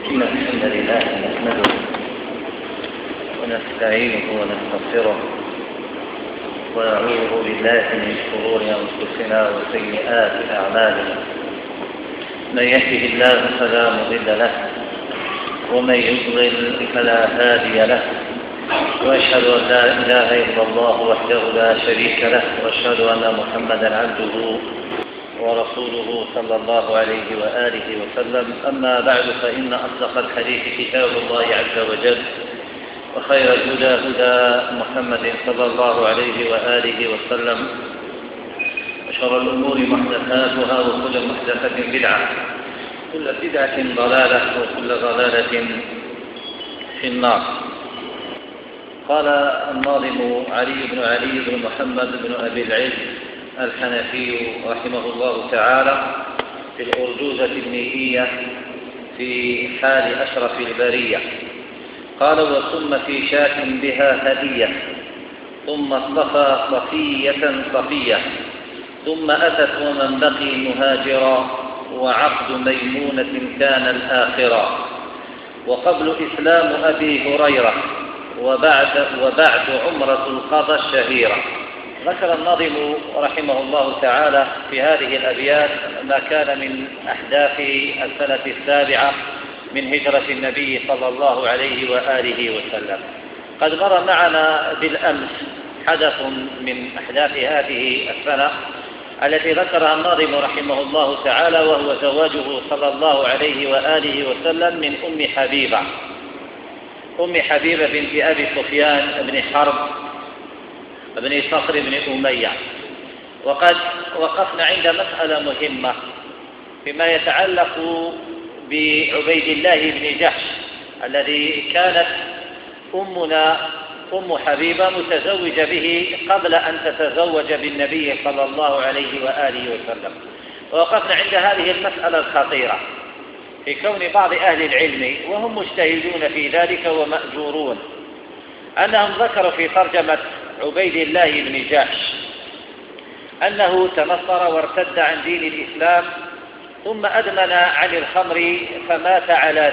إن الحمد لله نحمده ونستعينه ونستغفره ونعوذ بالله من شرور أنفسنا وسيئات أعمالنا. من يهده الله فلا مضل له ومن يضلل فلا هادي له، وأشهد أن لا إله إلا الله وحده لا شريك له، وأشهد أن محمدا عبده ورسوله صلى الله عليه وآله وسلم. أما بعد، فإن أصدق الحديث كتاب الله عز وجل، وخير الهدى هدى محمد صلى الله عليه وآله وسلم، وشر الأمور محدثاتها، وكل محدثة بدعة، كل بدعة ضلالة، وكل ضلالة في النار. قال الناظم علي بن محمد بن أبي العز الحنفي رحمه الله تعالى في الأرجوزة المئية في حال أشرف البرية، قال: وثم في شاة بها هدية، ثم اصطفى صفية، ثم أتت ومن بقي مهاجرا، وعقد ميمونة كان الآخرا، وقبل إسلام أبي هريرة، وبعد عمرة القضى الشهيرة. ذكر الناظم رحمه الله تعالى في هذه الأبيات ما كان من أحداث السنة 7 من هجرة النبي صلى الله عليه وآله وسلم. قد مر معنا بالأمس حدث من أحداث هذه السنة التي ذكرها الناظم رحمه الله تعالى، وهو زواجه صلى الله عليه وآله وسلم من أم حبيبة بنت أبي سفيان بن حرب بن صخر بن أمية. وقد وقفنا عند مسألة مهمة فيما يتعلق بعبيد الله بن جحش، الذي كانت أم حبيبة متزوجة به قبل أن تتزوج بالنبي صلى الله عليه وآله وسلم. ووقفنا عند هذه المسألة الخطيرة في كون بعض أهل العلم، وهم مجتهدون في ذلك ومأجورون، أنهم ذكروا في ترجمة عبيد الله بن جحش أنه تنصر وارتد عن دين الإسلام، ثم أدمن عن الخمر فمات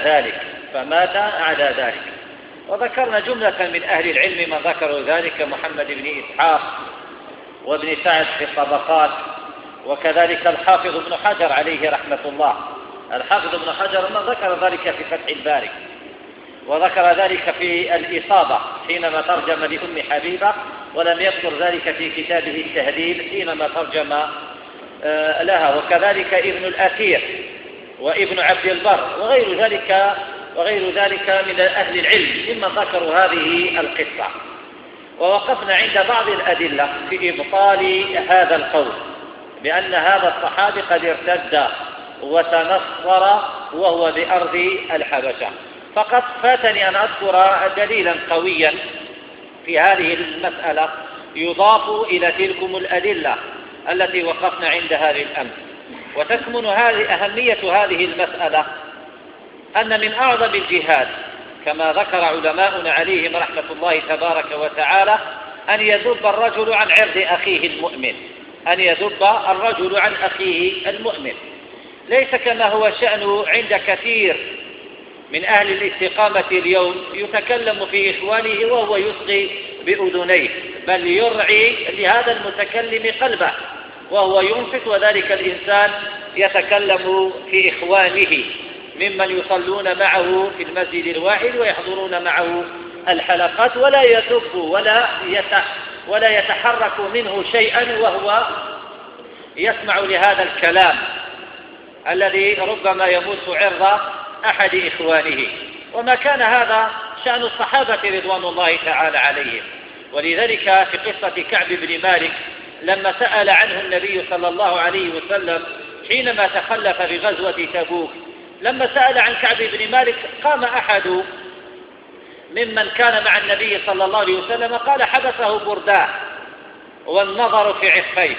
على ذلك. وذكرنا جملة من أهل العلم من ذكروا ذلك، محمد بن إسحاق وابن سعد في الطبقات، وكذلك الحافظ ابن حجر عليه رحمة الله. الحافظ ابن حجر ما ذكر ذلك في فتح الباري، وذكر ذلك في الإصابة حينما ترجم لأم حبيبة، ولم يذكر ذلك في كتابه التهذيب حينما ترجم لها، وكذلك ابن الأثير وابن عبد البر وغير ذلك من أهل العلم ممن ذكروا هذه القصة. ووقفنا عند بعض الأدلة في إبطال هذا القول بأن هذا الصحابي قد ارتد وتنصر وهو بأرض الحبشة. فقد فاتني أن أذكر دليلا قويا في هذه المسألة يضاف إلى تلكم الأدلة التي وقفنا عندها بالأمس. وتكمن أهمية هذه المسألة أن من أعظم الجهاد كما ذكر علماؤنا عليهم رحمة الله تبارك وتعالى أن يذب الرجل عن عرض أخيه المؤمن، ليس كما هو شأنه عند كثير من أهل الاستقامة اليوم يتكلم في إخوانه وهو يصغي بأذنيه، بل يرعي لهذا المتكلم قلبه وهو ينصت، وذلك الإنسان يتكلم في إخوانه ممن يصلون معه في المسجد الواحد ويحضرون معه الحلقات، ولا يسب ولا يتحرك منه شيئا وهو يسمع لهذا الكلام الذي ربما يمس عرض أحد إخوانه. وما كان هذا شأن الصحابة رضوان الله تعالى عليهم. ولذلك في قصة كعب بن مالك لما سأل عنه النبي صلى الله عليه وسلم حينما تخلف بغزوة تبوك، لما سأل عن كعب بن مالك قام أحد ممن كان مع النبي صلى الله عليه وسلم قال: حبسه برداه والنظر في عفيه.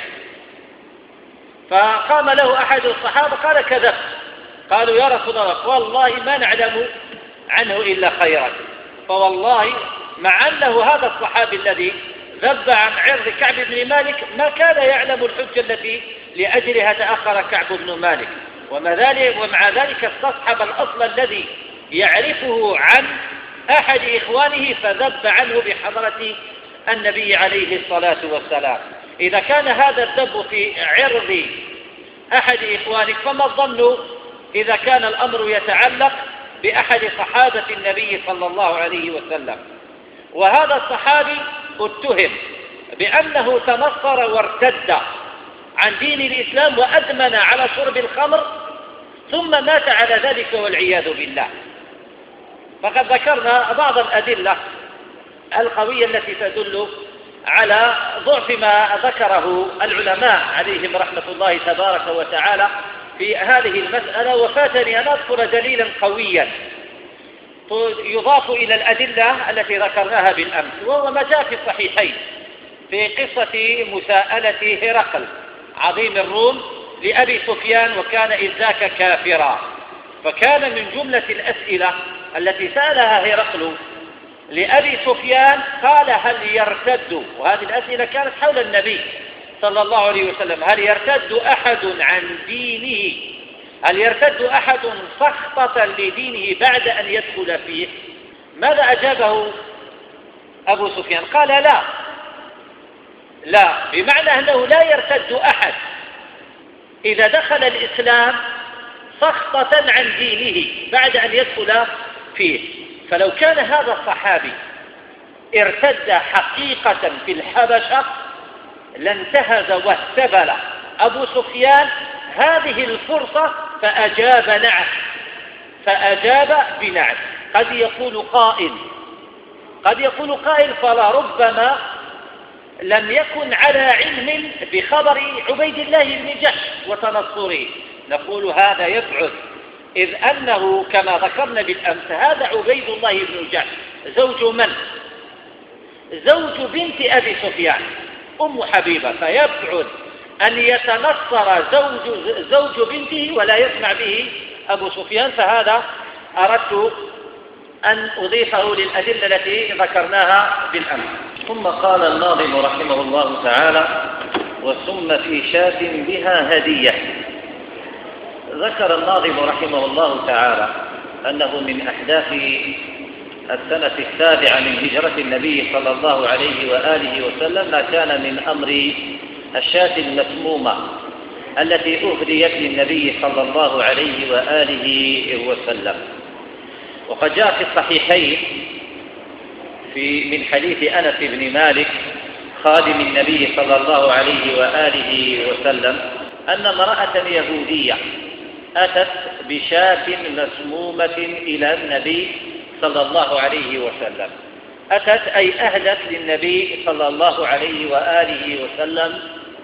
فقام له أحد الصحابة قال: كذبت. قالوا: يا رسول الله، والله ما نعلم عنه إلا خيرا. فوالله مع أنه هذا الصحابي الذي ذب عن عرض كعب بن مالك ما كان يعلم الحجة التي لأجلها تأخر كعب بن مالك، ومع ذلك استصحب الأصل الذي يعرفه عن أحد إخوانه فذب عنه بحضرة النبي عليه الصلاة والسلام. إذا كان هذا الذب في عرض أحد إخوانك فما الظن إذا كان الأمر يتعلق بأحد صحابة النبي صلى الله عليه وسلم؟ وهذا الصحابي اتهم بأنه تنصر وارتد عن دين الإسلام وأدمن على شرب الخمر ثم مات على ذلك والعياذ بالله. فقد ذكرنا بعض الأدلة القوية التي تدل على ضعف ما ذكره العلماء عليهم رحمة الله تبارك وتعالى في هذه المسألة، وفاتني أن أذكر دليلا قويا يضاف إلى الأدلة التي ذكرناها بالأمس، وهو ما جاء في الصحيحين في قصة مساءلة هرقل عظيم الروم لأبي سفيان، وكان إذ ذاك كافرا. فكان من جملة الأسئلة التي سألها هرقل لأبي سفيان قال هل يرتد، وهذه الأسئلة كانت حول النبي صلى الله عليه وسلم، هل يرتد أحد عن دينه، هل يرتد أحد سخطة لدينه بعد أن يدخل فيه؟ ماذا أجابه أبو سفيان؟ قال لا، بمعنى أنه لا يرتد أحد إذا دخل الإسلام سخطة عن دينه بعد أن يدخل فيه. فلو كان هذا الصحابي ارتد حقيقة في الحبشة لانتهز واستبل أبو سفيان هذه الفرصة فأجاب بنعم. قد يقول قائل فلا ربما لم يكن على علم بخبر عبيد الله بن جحش وتنصره. نقول هذا يبعد، إذ أنه كما ذكرنا بالأمس هذا عبيد الله بن جحش زوج من؟ زوج بنت أبي سفيان أم حبيبة، فيبعد أن يتنصر زوج بنته ولا يسمع به أبو سفيان. فهذا أردت أن أضيفه للأدلة التي ذكرناها بالأمس. ثم قال الناظم رحمه الله تعالى: وسم في شاة بها هدية. ذكر الناظم رحمه الله تعالى أنه من أحداث السنة 7 من هجرة النبي صلى الله عليه وآله وسلم ما كان من أمر الشاة المسمومة التي أهديت للنبي صلى الله عليه وآله وسلم. وقد جاء في الصحيحين من حديث أنس بن مالك خادم النبي صلى الله عليه وآله وسلم أن امرأة يهودية أتت بشاة مسمومة إلى النبي صلى الله عليه وسلم. أتت أي أهدت للنبي صلى الله عليه وآله وسلم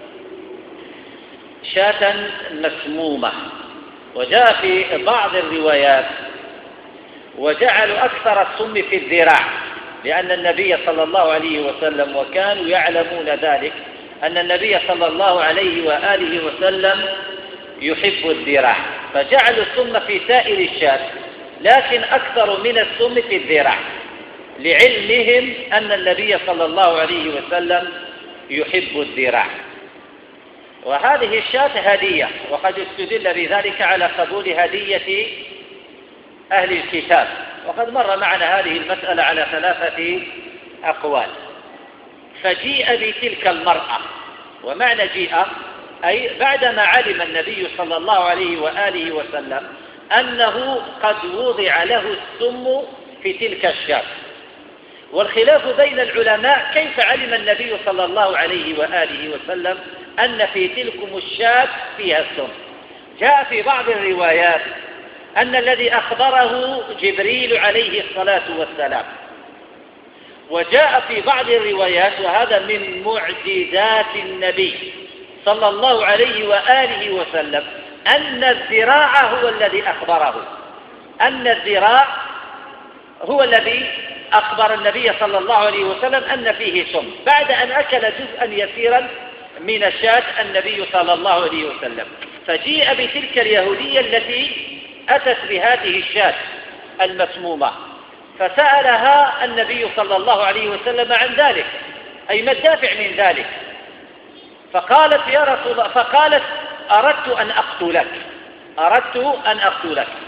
شاة مسمومة. وجاء في بعض الروايات وجعلوا أكثر السم في الذراع، لأن النبي صلى الله عليه وسلم وكانوا يعلمون ذلك أن النبي صلى الله عليه وآله وسلم يحب الذراع، فجعلوا السم في سائر الشاة لكن أكثر من السم في الذراع، لعلمهم أن النبي صلى الله عليه وسلم يحب الذراع. وهذه الشاة هدية، وقد استدل بذلك على قبول هدية أهل الكتاب، وقد مر معنا هذه المسألة على 3 أقوال. فجيء بتلك المرأة، ومعنى جيء أي بعدما علم النبي صلى الله عليه وآله وسلم أنه قد وضع له السم في تلك الشاة. والخلاف بين العلماء كيف علم النبي صلى الله عليه وآله وسلم أن في تلكم الشاة فيها السم. جاء في بعض الروايات أن الذي أخبره جبريل عليه الصلاة والسلام، وجاء في بعض الروايات وهذا من معجزات النبي صلى الله عليه وآله وسلم أن الذراع هو الذي أخبره، أن الذراع هو الذي أخبر النبي صلى الله عليه وسلم أن فيه سم بعد أن أكل جزءا يسيرا من الشاة النبي صلى الله عليه وسلم. فجيء بتلك اليهودية التي أتت بهذه الشاة المسمومة، فسألها النبي صلى الله عليه وسلم عن ذلك، أي ما الدافع من ذلك؟ فقالت يا رسول الله، فقالت أردت أن أقتلك.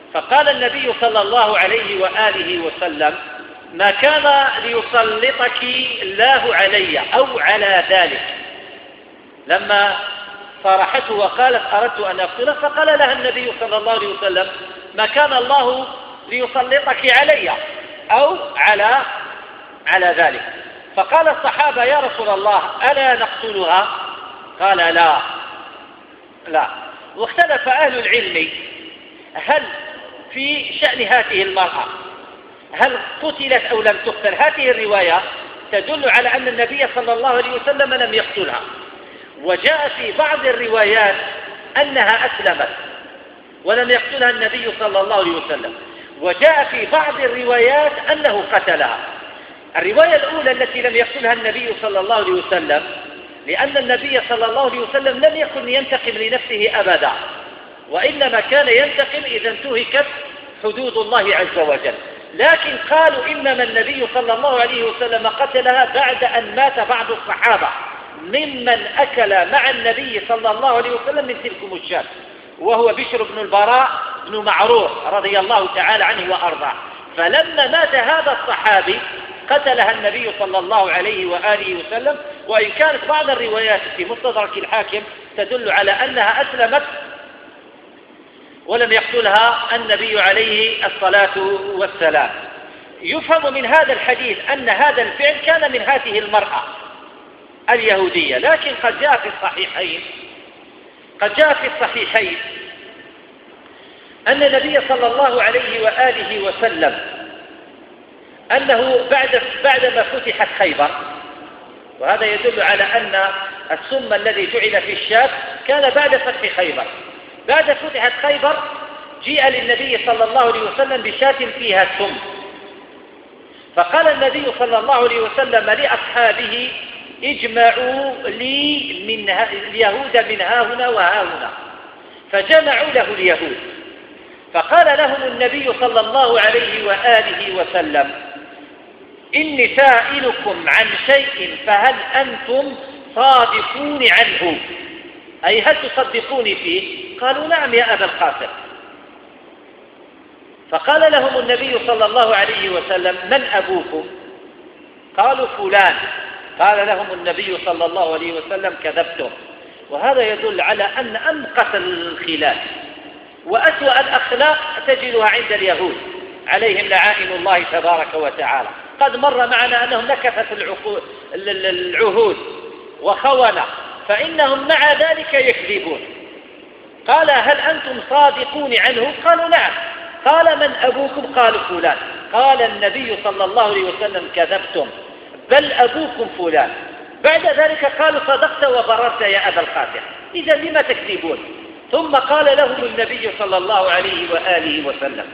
فقال النبي صلى الله عليه وآله وسلم: ما كان ليسلطك الله علي أو على ذلك. لما صارحته وقالت: أردت أن أقتله، فقال لها النبي صلى الله عليه وسلم: ما كان الله ليسلطك علي أو على ذلك. فقال الصحابة: يا رسول الله ألا نقتلها؟ قال: لا. واختلف أهل العلم هل في شأن هذه المرأة هل قتلت أو لم تقتل. هذه الرواية تدل على أن النبي صلى الله عليه وسلم لم يقتلها، وجاء في بعض الروايات أنها أسلمت ولم يقتلها النبي صلى الله عليه وسلم، وجاء في بعض الروايات أنه قتلها. الرواية الأولى التي لم يقتلها النبي صلى الله عليه وسلم لأن النبي صلى الله عليه وسلم لم يكن ينتقم لنفسه أبدا، وإنما كان ينتقم إذا انتهكت حدود الله عز وجل. لكن قالوا إنما النبي صلى الله عليه وسلم قتلها بعد أن مات بعض الصحابة ممن أكل مع النبي صلى الله عليه وسلم من تلكم الشاة، وهو بشر بن البراء بن معروف رضي الله تعالى عنه وأرضاه. فلما مات هذا الصحابي قتلها النبي صلى الله عليه وآله وسلم، وإن كانت بعض الروايات في مستدرك الحاكم تدل على أنها أسلمت ولم يقتلها النبي عليه الصلاة والسلام. يفهم من هذا الحديث أن هذا الفعل كان من هذه المرأة اليهودية، لكن قد جاء في الصحيحين أن النبي صلى الله عليه وآله وسلم أنه بعدما فتحت خيبر، وهذا يدل على أن السم الذي جعل في الشاة كان بعد فتح خيبر. بعد فتحت خيبر جيء للنبي صلى الله عليه وسلم بشاة فيها سم، فقال النبي صلى الله عليه وسلم لأصحابه: اجمعوا لي من اليهود من ها هنا وها هنا. فجمعوا له اليهود، فقال لهم النبي صلى الله عليه وآله وسلم: إني سائلكم عن شيء فهل أنتم صادقون عنه؟ أي هل تصدقوني فيه؟ قالوا: نعم يا أبا القاسم. فقال لهم النبي صلى الله عليه وسلم: من أبوكم؟ قالوا: فلان. قال لهم النبي صلى الله عليه وسلم: كذبتم. وهذا يدل على أن أنقص الخلاف وأسوأ الأخلاق تجدها عند اليهود عليهم لعائن الله تبارك وتعالى. قد مر معنا أنهم نكثت العهود وخونة، فإنهم مع ذلك يكذبون. قال: هل أنتم صادقون عنه؟ قالوا: نعم. قال: من أبوكم؟ قالوا: فلان. قال النبي صلى الله عليه وسلم: كذبتم، بل أبوكم فلان. بعد ذلك قالوا: صدقت وبررت يا أبا القاسم، إذا لما تكذبون؟ ثم قال لهم النبي صلى الله عليه وآله وسلم: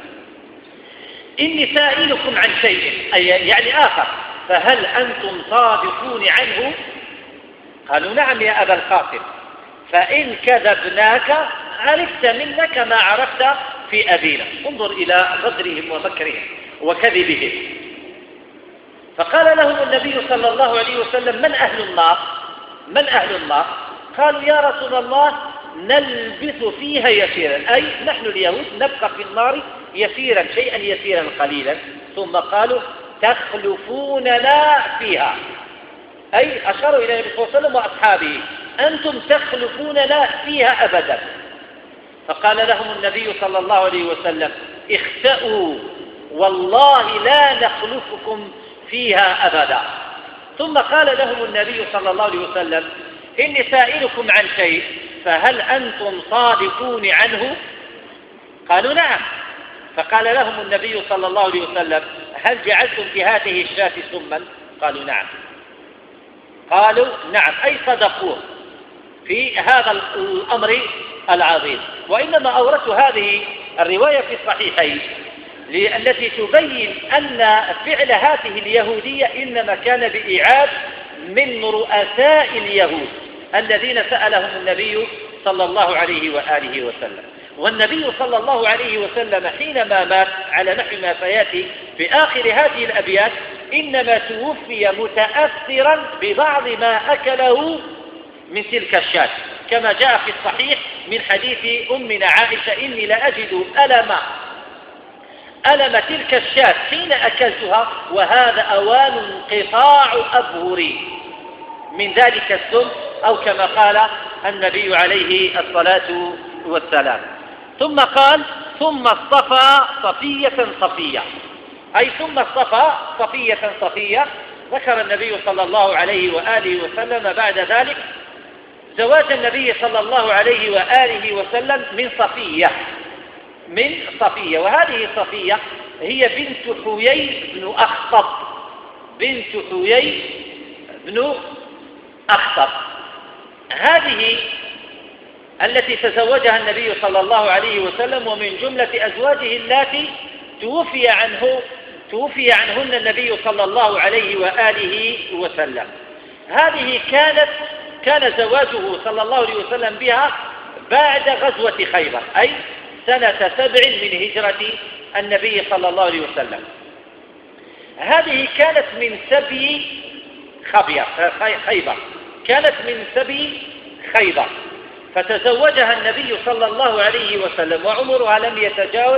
إني سائلكم عن شيء، أي يعني آخر، فهل أنتم صادقون عنه؟ قالوا: نعم يا أبا القاسم، فإن كذبناك عرفت منك ما عرفت في أبينا. انظر إلى غدرهم ومكرهم وكذبهم. فقال لهم النبي صلى الله عليه وسلم: من أهل النار؟ من أهل النار؟ قالوا: يا رسول الله نلبث فيها يسيرا، أي نحن اليهود نبقى في النار يسيرا، شيئا يسيرا قليلا. ثم قالوا: تخلفوننا فيها، أي أشاروا إلى النبي صلى الله عليه وسلم وأصحابه: أنتم تخلفوننا فيها أبدا. فقال لهم النبي صلى الله عليه وسلم: اخسأوا، والله لا نخلفكم فيها أبدا. ثم قال لهم النبي صلى الله عليه وسلم: إني سائلكم عن شيء فهل أنتم صادقون عنه؟ قالوا: نعم. فقال لهم النبي صلى الله عليه وسلم: هل جعلتم في هذه الشاة سما؟ قالوا: نعم. قالوا: نعم، أي صدقوا في هذا الأمر العظيم. وإنما أوردت هذه الرواية في الصحيحين التي تبين أن فعل هذه اليهودية إنما كان بإيعاد من رؤساء اليهود الذين سألهم النبي صلى الله عليه وآله وسلم. والنبي صلى الله عليه وسلم حينما مات على نحو ما سيأتي في آخر هذه الأبيات إنما توفي متأثرا ببعض ما أكله من تلك الشاة، كما جاء في الصحيح من حديث أمنا عائشة: إني لأجد ألم ألم تلك الشاة حين أكلتها وهذا أوان انقطاع أبهري من ذلك السم، أو كما قال النبي عليه الصلاة والسلام. ثم قال ثم اصطفى صفية صفية، أي ثم اصطفى صفية صفية. ذكر النبي صلى الله عليه وآله وسلم بعد ذلك زواج النبي صلى الله عليه وآله وسلم من صفية، وهذه صفية هي بنت حيي بن أخطب، هذه التي تزوجها النبي صلى الله عليه وسلم، ومن جملة أزواجه اللاتي توفي عنهن النبي صلى الله عليه وآله وسلم. هذه كان زواجه صلى الله عليه وسلم بها بعد غزوة خيبر، أي سنة 7 من هجرة النبي صلى الله عليه وسلم. هذه كانت من سبي خيبر، فتزوجها النبي صلى الله عليه وسلم وعمرها لم يتجاوز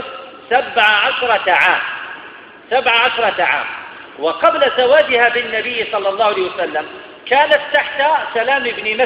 17 عام. وقبل زواجها بالنبي صلى الله عليه وسلم كانت تحت سلام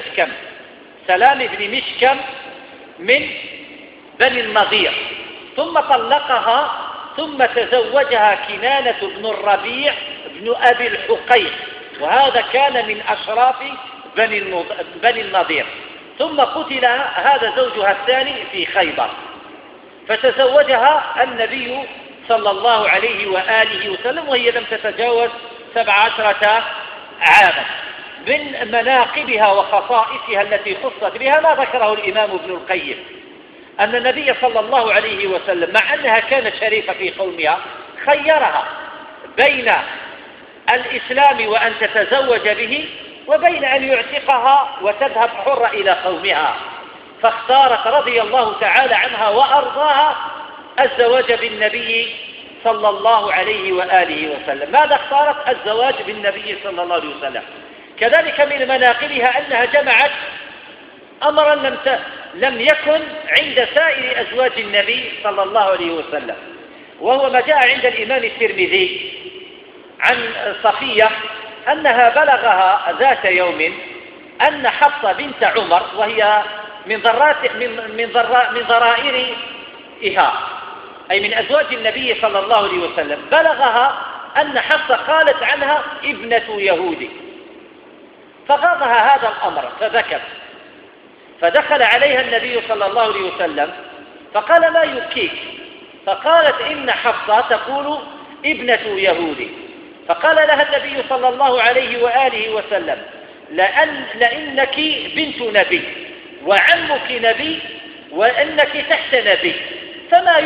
بن مشكم من بني النضير، ثم طلقها، ثم تزوجها كنانة بن الربيع بن أبي الحقيق، وهذا كان من أشراف بني النضير. ثم قتل هذا زوجها الثاني في خيبر، فتزوجها النبي صلى الله عليه وآله وسلم وهي لم تتجاوز 17 عاما. من مناقبها وخصائصها التي خصت بها ما ذكره الإمام ابن القيم، أن النبي صلى الله عليه وسلم مع أنها كانت شريفة في قومها خيرها بين الإسلام وأن تتزوج به وبين أن يعتقها وتذهب حرة إلى قومها، فاختارت رضي الله تعالى عنها وأرضاها الزواج بالنبي صلى الله عليه وآله وسلم. ماذا اختارت؟ الزواج بالنبي صلى الله عليه وسلم. كذلك من مناقبها أنها جمعت أمرا لم يكن عند سائر أزواج النبي صلى الله عليه وسلم، وهو ما جاء عند الإمام الترمذي عن صفية أنها بلغها ذات يوم أن حفصة بنت عمر، وهي من ضرائرها أي من أزواج النبي صلى الله عليه وسلم، بلغها أن حفصة قالت عنها ابنة يهودي، فغاضها هذا الأمر فبكت، فدخل عليها النبي صلى الله عليه وسلم فقال ما يبكيك؟ فقالت إن حفصة تقول ابنة يهودي. فقال لها النبي صلى الله عليه وآله وسلم لأنك بنت نبي وعمك نبي وأنك تحت نبي، فما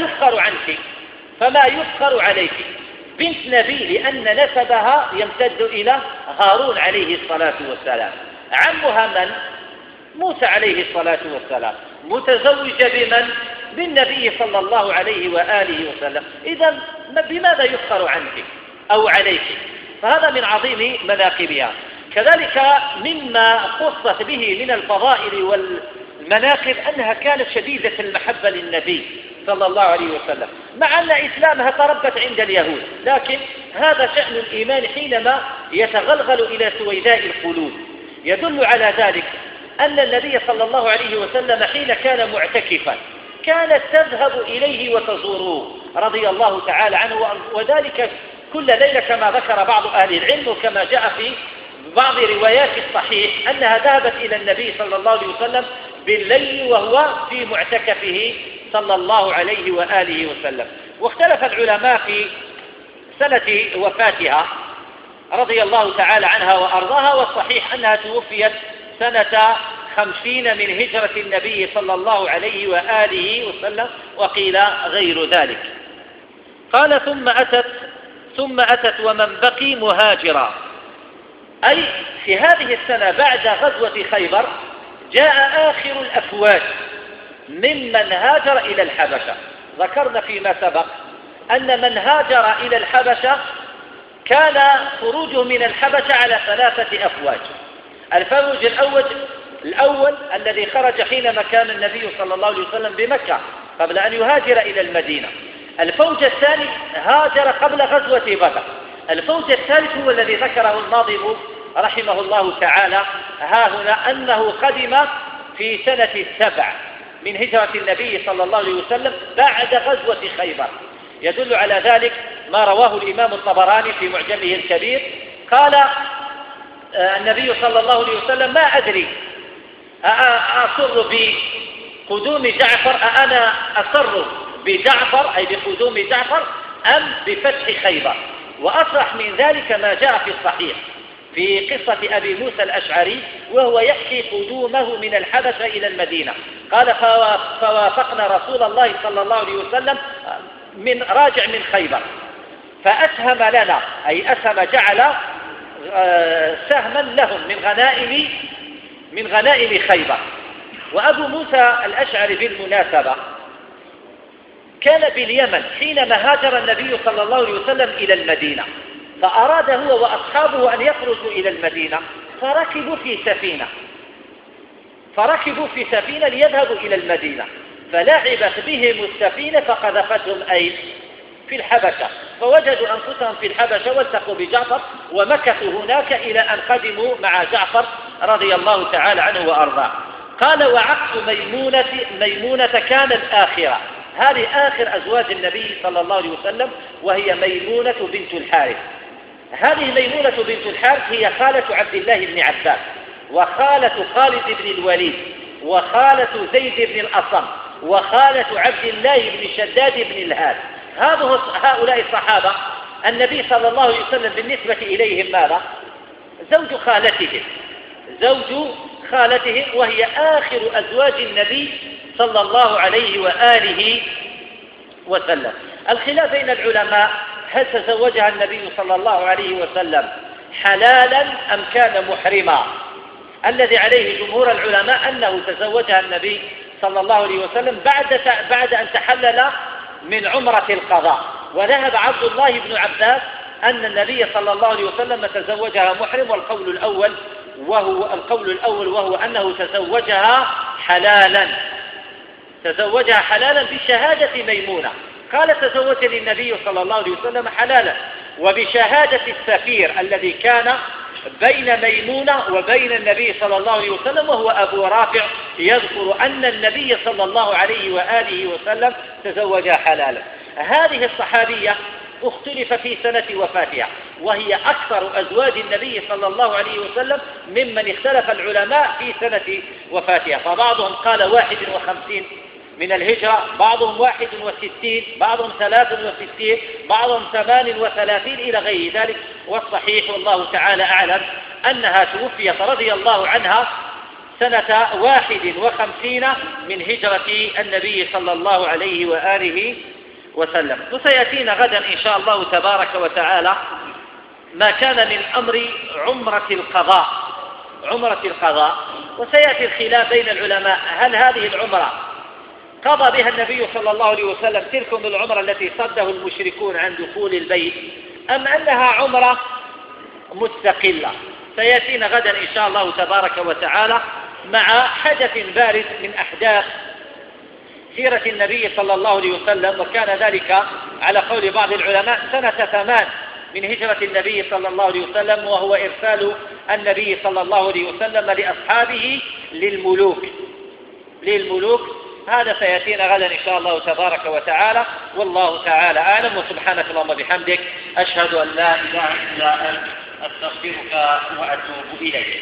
يفخر عليك بنت نبي، لأن نسبها يمتد إلى هارون عليه الصلاة والسلام. عمها من؟ موسى عليه الصلاة والسلام، متزوجة بمن؟ بالنبي صلى الله عليه وآله وسلم. إذن بماذا يفخر عنك أو عليك؟ فهذا من عظيم مناقبها. كذلك مما خصت به من الفضائل والمناقب أنها كانت شديدة المحبة للنبي صلى الله عليه وسلم، مع أن إسلامها تربت عند اليهود، لكن هذا شأن الإيمان حينما يتغلغل إلى سويداء القلوب. يدل على ذلك أن النبي صلى الله عليه وسلم حين كان معتكفا كانت تذهب إليه وتزوره رضي الله تعالى عنه، وذلك كل ليلة كما ذكر بعض أهل العلم، وكما جاء في بعض روايات الصحيح أنها ذهبت إلى النبي صلى الله عليه وسلم بالليل وهو في معتكفه صلى الله عليه وآله وسلم. واختلف العلماء في سنة وفاتها رضي الله تعالى عنها وأرضاها، والصحيح أنها توفيت سنة 50 من هجرة النبي صلى الله عليه وآله وسلم، وقيل غير ذلك. قال ثم أتت ومن بقي مهاجرا، أي في هذه السنة بعد غزوة خيبر جاء آخر الأفواج ممن هاجر إلى الحبشة. ذكرنا فيما سبق أن من هاجر إلى الحبشة كان خروجه من الحبشة على 3 أفواج. الفوج الأول الذي خرج حينما كان النبي صلى الله عليه وسلم بمكة قبل أن يهاجر إلى المدينة، الفوج الثاني هاجر قبل غزوة بدر. الفوج الثالث هو الذي ذكره الناظم رحمه الله تعالى ها هنا، أنه قدم في سنة 7 من هجرة النبي صلى الله عليه وسلم بعد غزوة خيبر. يدل على ذلك ما رواه الإمام الطبراني في معجمه الكبير، قال النبي صلى الله عليه وسلم: ما أدري أسر بقدوم جعفر، أنا أسر بجعفر أي بقدوم جعفر أم بفتح خيبر؟ وأصرح من ذلك ما جاء في الصحيح في قصة أبي موسى الأشعري وهو يحكي قدومه من الحبشة إلى المدينة. قال: فوافقنا رسول الله صلى الله عليه وسلم من راجع من خيبر فأسهم لنا، أي أسهم جعل سهما لهم من غنائم خيبر. وأبو موسى الأشعري بالمناسبة كان باليمن حينما هاجر النبي صلى الله عليه وسلم إلى المدينة، فأراد هو وأصحابه أن يخرجوا إلى المدينة فركبوا في سفينة ليذهبوا إلى المدينة، فلعبت بهم السفينة فقذفتهم أين؟ في الحبشة، فوجدوا أنفسهم في الحبشة والتقوا بجعفر ومكثوا هناك إلى أن قدموا مع جعفر رضي الله تعالى عنه وأرضاه. قال: وعقد ميمونة كان الآخرة، هذه آخر أزواج النبي صلى الله عليه وسلم، وهي ميمونة بنت الحارث. هذه ميمونة بنت الحارث هي خالة عبد الله بن عباس، وخالة خالد بن الوليد، وخالة زيد بن الأصم، وخالة عبد الله بن شداد بن الهاد. هؤلاء الصحابة النبي صلى الله عليه وسلم بالنسبة إليهم ماذا؟ زوج خالتهم، وهي آخر أزواج النبي صلى الله عليه وآله وسلم. الخلاف بين العلماء: هل تزوجها النبي صلى الله عليه وسلم حلالا أم كان محرما؟ الذي عليه جمهور العلماء أنه تزوجها النبي صلى الله عليه وسلم بعد أن تحلل من عمرة القضاء. وذهب عبد الله بن عباس أن النبي صلى الله عليه وسلم تزوجها محرم، والقول الأول وهو أنه تزوجها حلالا بشهادة ميمونة. قال: تزوجني النبي صلى الله عليه وسلم حلالا، وبشهادة السفير الذي كان بين ميمونة وبين النبي صلى الله عليه وسلم، وهو أبو رافع، يذكر أن النبي صلى الله عليه وآله وسلم تزوجها حلالا. هذه الصحابية اختلف في سنة وفاتها، وهي أكثر أزواج النبي صلى الله عليه وسلم ممن اختلف العلماء في سنة وفاتها، فبعضهم قال 51 من الهجرة، بعضهم 61، بعضهم 63، بعضهم 38 إلى غير ذلك. والصحيح والله تعالى أعلم أنها توفيت رضي الله عنها سنة 51 من هجرة النبي صلى الله عليه وآله وسلم. وسيأتينا غدا إن شاء الله تبارك وتعالى ما كان من أمر عمرة القضاء، وسيأتي الخلاف بين العلماء: هل هذه العمرة قضى بها النبي صلى الله عليه وسلم تلك العمرة التي صده المشركون عن دخول البيت، أم أنها عمرة مستقلة؟ سيأتينا غدا إن شاء الله تبارك وتعالى مع حدث بارز من أحداث سيرة النبي صلى الله عليه وسلم، وكان ذلك على قول بعض العلماء سنة 8 من هجرة النبي صلى الله عليه وسلم، وهو إرسال النبي صلى الله عليه وسلم لأصحابه للملوك. هذا سيأتينا غدا إن شاء الله تبارك وتعالى، والله تعالى أعلم. وسبحانك اللهم بحمدك، أشهد أن لا إله إلا أنت، أستغفرك وأتوب إليك.